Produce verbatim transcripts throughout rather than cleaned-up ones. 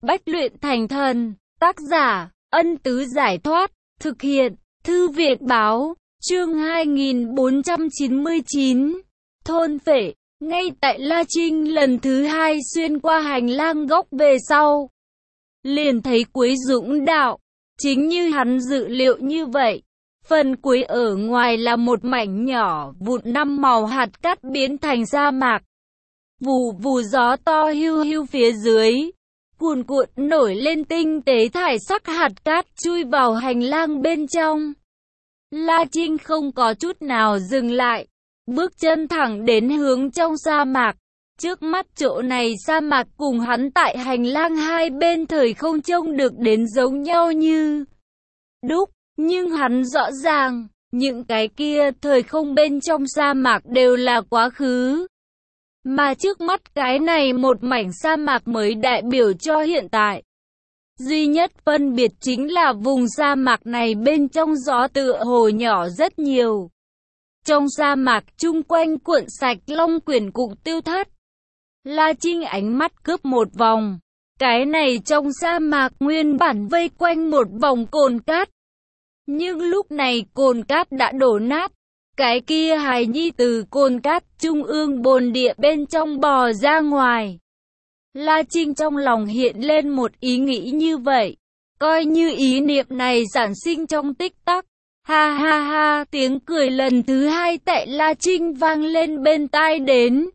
bách luyện thành thần. Tác giả, Ân Tứ Giải Thoát. Thực hiện, Thư Việt Báo. Chương hai nghìn bốn trăm chín mươi chín. Thôn Phệ. Ngay tại La Trinh lần thứ hai xuyên qua hành lang góc về sau, liền thấy cuối dũng đạo. Chính như hắn dự liệu như vậy, phần cuối ở ngoài là một mảnh nhỏ vụn năm màu hạt cát biến thành sa mạc. Vù vù gió to hiu hiu phía dưới, cuồn cuộn nổi lên tinh tế thải sắc hạt cát chui vào hành lang bên trong. La Trinh không có chút nào dừng lại, bước chân thẳng đến hướng trong sa mạc. Trước mắt chỗ này sa mạc cùng hắn tại hành lang hai bên thời không trông được đến giống nhau như đúc, nhưng hắn rõ ràng, những cái kia thời không bên trong sa mạc đều là quá khứ. Mà trước mắt cái này một mảnh sa mạc mới đại biểu cho hiện tại. Duy nhất phân biệt chính là vùng sa mạc này bên trong gió tựa hồ nhỏ rất nhiều. Trong sa mạc chung quanh cuộn sạch long quyển cục tiêu thất. La Trinh ánh mắt cướp một vòng. Cái này trong sa mạc nguyên bản vây quanh một vòng cồn cát. Nhưng lúc này cồn cát đã đổ nát. Cái kia hài nhi từ cồn cát trung ương bồn địa bên trong bò ra ngoài. La Trinh trong lòng hiện lên một ý nghĩ như vậy. Coi như ý niệm này sản sinh trong tích tắc. Ha ha ha, tiếng cười lần thứ hai tại La Trinh vang lên bên tai đến.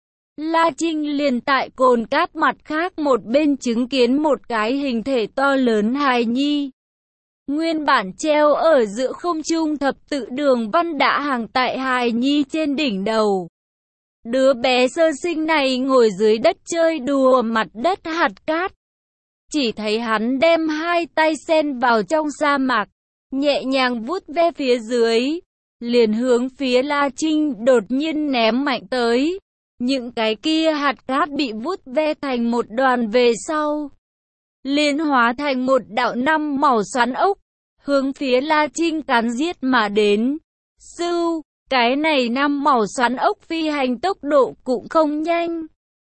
La Trinh liền tại cồn cát mặt khác một bên chứng kiến một cái hình thể to lớn hài nhi. Nguyên bản treo ở giữa không trung thập tự đường văn đã hàng tại hài nhi trên đỉnh đầu. Đứa bé sơ sinh này ngồi dưới đất chơi đùa mặt đất hạt cát. Chỉ thấy hắn đem hai tay xen vào trong sa mạc, nhẹ nhàng vuốt ve phía dưới, liền hướng phía La Trinh đột nhiên ném mạnh tới. Những cái kia hạt cát bị vuốt ve thành một đoàn về sau, liền hóa thành một đạo năm màu xoắn ốc, hướng phía La Trinh cắn giết mà đến. Sưu, cái này năm màu xoắn ốc phi hành tốc độ cũng không nhanh.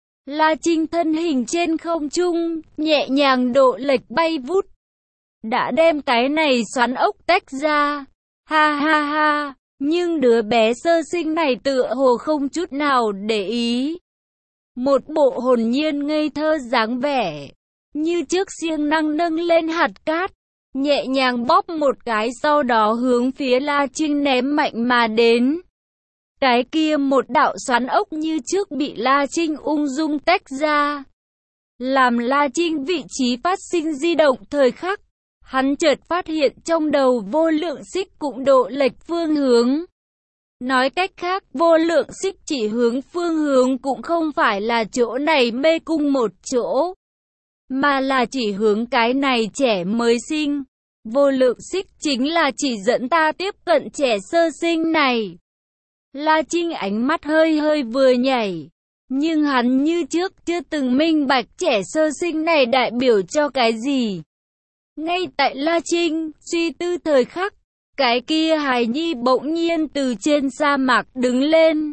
La Trinh thân hình trên không trung, nhẹ nhàng độ lệch bay vút, đã đem cái này xoắn ốc tách ra. Ha ha ha, nhưng đứa bé sơ sinh này tựa hồ không chút nào để ý. Một bộ hồn nhiên ngây thơ dáng vẻ, như trước siêng năng nâng lên hạt cát, nhẹ nhàng bóp một cái sau đó hướng phía La Trinh ném mạnh mà đến. Cái kia một đạo xoắn ốc như trước bị La Trinh ung dung tách ra. Làm La Trinh vị trí phát sinh di động thời khắc, hắn chợt phát hiện trong đầu vô lượng xích cũng độ lệch phương hướng. Nói cách khác, vô lượng xích chỉ hướng phương hướng cũng không phải là chỗ này mê cung một chỗ, mà là chỉ hướng cái này trẻ mới sinh. Vô lượng xích chính là chỉ dẫn ta tiếp cận trẻ sơ sinh này. La Trinh ánh mắt hơi hơi vừa nhảy, nhưng hắn như trước chưa từng minh bạch trẻ sơ sinh này đại biểu cho cái gì. Ngay tại La Trinh suy tư thời khắc, cái kia hài nhi bỗng nhiên từ trên sa mạc đứng lên.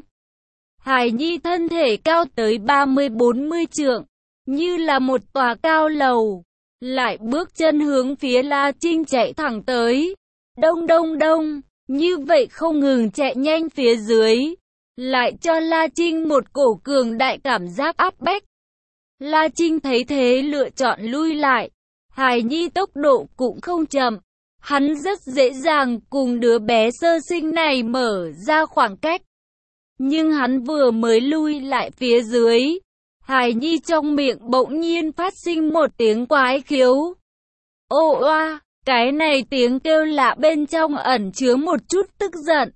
Hài nhi thân thể cao tới ba mươi bốn mươi trượng, như là một tòa cao lầu, lại bước chân hướng phía La Trinh chạy thẳng tới. Đông đông đông, như vậy không ngừng chạy nhanh phía dưới, lại cho La Trinh một cổ cường đại cảm giác áp bách. La Trinh thấy thế lựa chọn lui lại. Hài nhi tốc độ cũng không chậm, hắn rất dễ dàng cùng đứa bé sơ sinh này mở ra khoảng cách. Nhưng hắn vừa mới lui lại phía dưới, hài nhi trong miệng bỗng nhiên phát sinh một tiếng quái khiếu. Ô oa, cái này tiếng kêu lạ bên trong ẩn chứa một chút tức giận.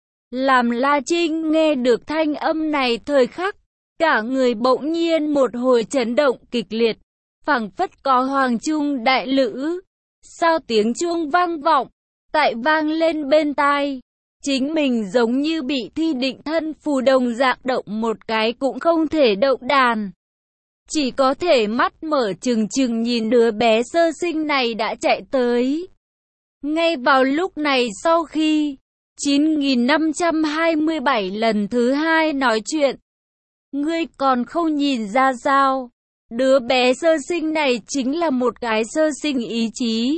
Làm La Trinh nghe được thanh âm này thời khắc, cả người bỗng nhiên một hồi chấn động kịch liệt. Phảng phất có hoàng trung đại lữ. Sao tiếng chuông vang vọng, tại vang lên bên tai. Chính mình giống như bị thi định thân phù đồng dạng động một cái cũng không thể động đàn. Chỉ có thể mắt mở trừng trừng nhìn đứa bé sơ sinh này đã chạy tới. Ngay vào lúc này sau khi chín nghìn năm trăm hai mươi bảy lần thứ hai nói chuyện, ngươi còn không nhìn ra sao? Đứa bé sơ sinh này chính là một cái sơ sinh ý chí.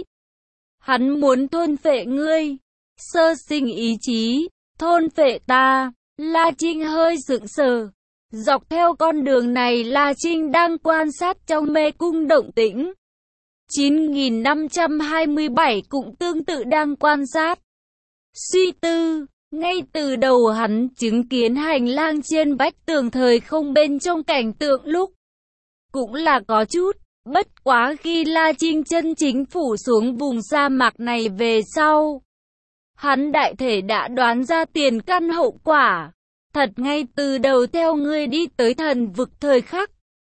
Hắn muốn thôn phệ ngươi. Sơ sinh ý chí, thôn phệ ta. La Trinh hơi sững sờ. Dọc theo con đường này La Trinh đang quan sát trong mê cung động tĩnh. chín nghìn năm trăm hai mươi bảy cũng tương tự đang quan sát. Suy tư, ngay từ đầu hắn chứng kiến hành lang trên vách tường thời không bên trong cảnh tượng lúc. Cũng là có chút, bất quá khi La Trinh chân chính phủ xuống vùng sa mạc này về sau. Hắn đại thể đã đoán ra tiền căn hậu quả. Thật ngay từ đầu theo ngươi đi tới thần vực thời khắc.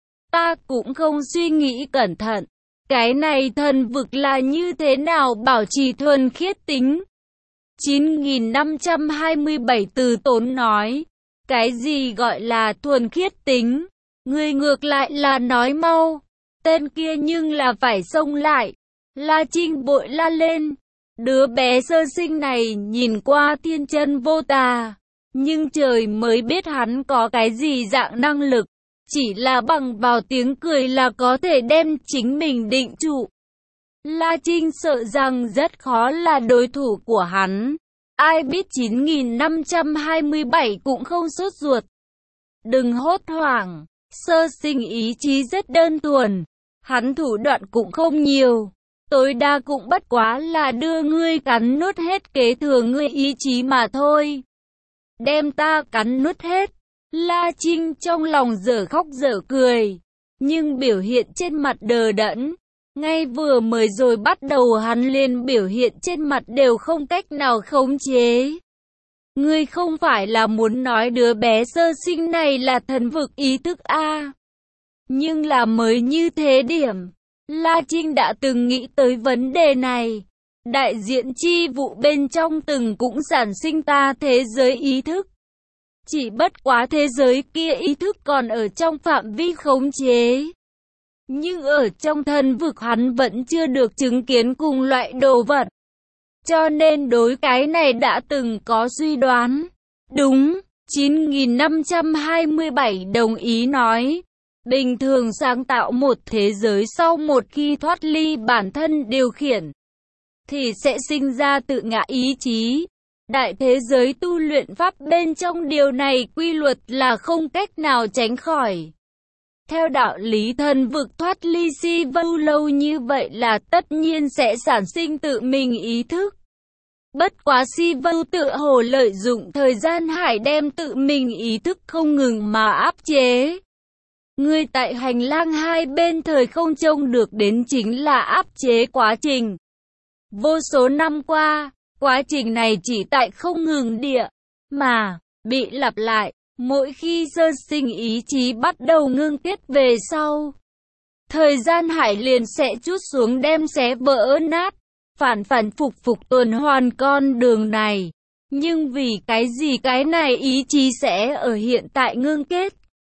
Ta cũng không suy nghĩ cẩn thận. Cái này thần vực là như thế nào bảo trì thuần khiết tính? chín nghìn năm trăm hai mươi bảy Từ Tốn nói. Cái gì gọi là thuần khiết tính? Ngươi ngược lại là nói mau. Tên kia nhưng là phải xông lại. La Trinh bội la lên. Đứa bé sơ sinh này nhìn qua thiên chân vô tà. Nhưng trời mới biết hắn có cái gì dạng năng lực. Chỉ là bằng vào tiếng cười là có thể đem chính mình định trụ. La Trinh sợ rằng rất khó là đối thủ của hắn. Ai biết chín nghìn năm trăm hai mươi bảy cũng không sốt ruột. Đừng hốt hoảng. Sơ sinh ý chí rất đơn thuần. Hắn thủ đoạn cũng không nhiều. Tối đa cũng bất quá là đưa ngươi cắn nuốt hết kế thừa ngươi ý chí mà thôi. Đem ta cắn nuốt hết. La Trinh trong lòng dở khóc dở cười. Nhưng biểu hiện trên mặt đờ đẫn. Ngay vừa mới rồi bắt đầu hắn liền biểu hiện trên mặt đều không cách nào khống chế. Ngươi không phải là muốn nói đứa bé sơ sinh này là thần vực ý thức a? Nhưng là mới như thế điểm. La Trinh đã từng nghĩ tới vấn đề này. Đại diện chi vụ bên trong từng cũng sản sinh ta thế giới ý thức. Chỉ bất quá thế giới kia ý thức còn ở trong phạm vi khống chế. Nhưng ở trong thần vực hắn vẫn chưa được chứng kiến cùng loại đồ vật. Cho nên đối cái này đã từng có suy đoán. Đúng, chín nghìn năm trăm hai mươi bảy đồng ý nói. Bình thường sáng tạo một thế giới sau một khi thoát ly bản thân điều khiển. Thì sẽ sinh ra tự ngã ý chí. Đại thế giới tu luyện pháp bên trong điều này quy luật là không cách nào tránh khỏi. Theo đạo lý thần vực thoát ly si vô lâu như vậy là tất nhiên sẽ sản sinh tự mình ý thức. Bất quá si vô tự hồ lợi dụng thời gian hải đem tự mình ý thức không ngừng mà áp chế. Người tại hành lang hai bên thời không trông được đến chính là áp chế quá trình. Vô số năm qua, quá trình này chỉ tại không ngừng địa, mà, bị lặp lại, mỗi khi sơ sinh ý chí bắt đầu ngưng kết về sau. Thời gian hải liền sẽ trút xuống đem xé vỡ nát, phản phản phục phục tuần hoàn con đường này. Nhưng vì cái gì cái này ý chí sẽ ở hiện tại ngưng kết?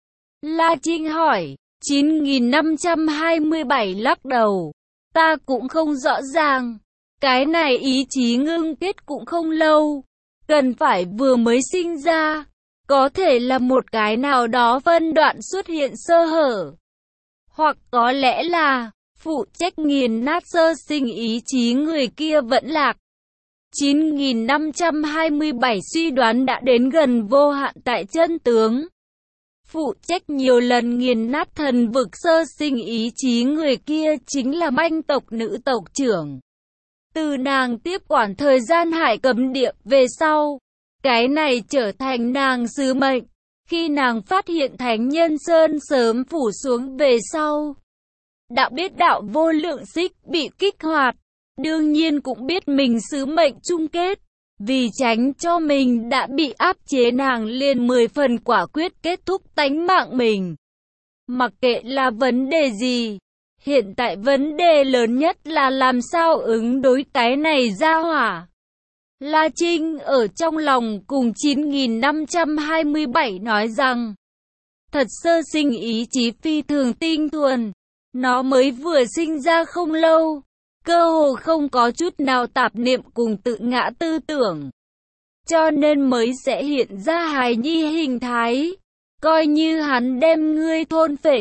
La Trinh hỏi, chín nghìn năm trăm hai mươi bảy lắc đầu. Ta cũng không rõ ràng. Cái này ý chí ngưng kết cũng không lâu. Cần phải vừa mới sinh ra. Có thể là một cái nào đó phân đoạn xuất hiện sơ hở. Hoặc có lẽ là phụ trách nghiền nát sơ sinh ý chí người kia vẫn lạc. chín nghìn năm trăm hai mươi bảy suy đoán đã đến gần vô hạn tại chân tướng. Phụ trách nhiều lần nghiền nát thần vực sơ sinh ý chí người kia chính là manh tộc nữ tộc trưởng. Từ nàng tiếp quản thời gian hải cấm địa về sau, cái này trở thành nàng sứ mệnh. Khi nàng phát hiện Thánh Nhân Sơn sớm phủ xuống về sau, đã biết đạo vô lượng xích bị kích hoạt, đương nhiên cũng biết mình sứ mệnh chung kết. Vì tránh cho mình đã bị áp chế nàng liền mười phần quả quyết kết thúc tánh mạng mình. Mặc kệ là vấn đề gì, hiện tại vấn đề lớn nhất là làm sao ứng đối cái này ra hỏa. La Trinh ở trong lòng cùng chín nghìn năm trăm hai mươi bảy nói rằng, thật sơ sinh ý chí phi thường tinh thuần, nó mới vừa sinh ra không lâu. Cơ hồ không có chút nào tạp niệm cùng tự ngã tư tưởng. Cho nên mới sẽ hiện ra hài nhi hình thái. Coi như hắn đem ngươi thôn phệ,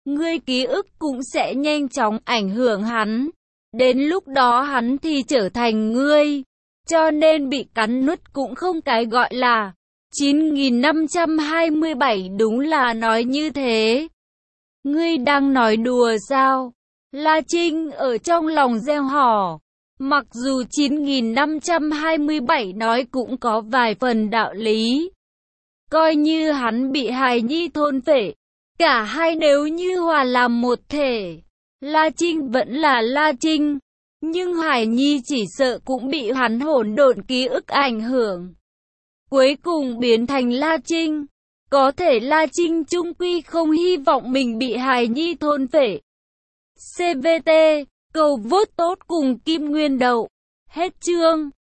ngươi ký ức cũng sẽ nhanh chóng ảnh hưởng hắn. Đến lúc đó hắn thì trở thành ngươi. Cho nên bị cắn nuốt cũng không cái gọi là. chín nghìn năm trăm hai mươi bảy đúng là nói như thế. Ngươi đang nói đùa sao? La Trinh ở trong lòng gieo hò. Mặc dù chín nghìn năm trăm hai mươi bảy nói cũng có vài phần đạo lý. Coi như hắn bị hài nhi thôn phệ, cả hai nếu như hòa làm một thể, La Trinh vẫn là La Trinh. Nhưng Hải Nhi chỉ sợ cũng bị hắn hỗn độn ký ức ảnh hưởng. Cuối cùng biến thành La Trinh. Có thể La Trinh chung quy không hy vọng mình bị Hải Nhi thôn phệ. xê vê tê, cầu vote tốt cùng Kim Nguyên Đậu. Hết chương.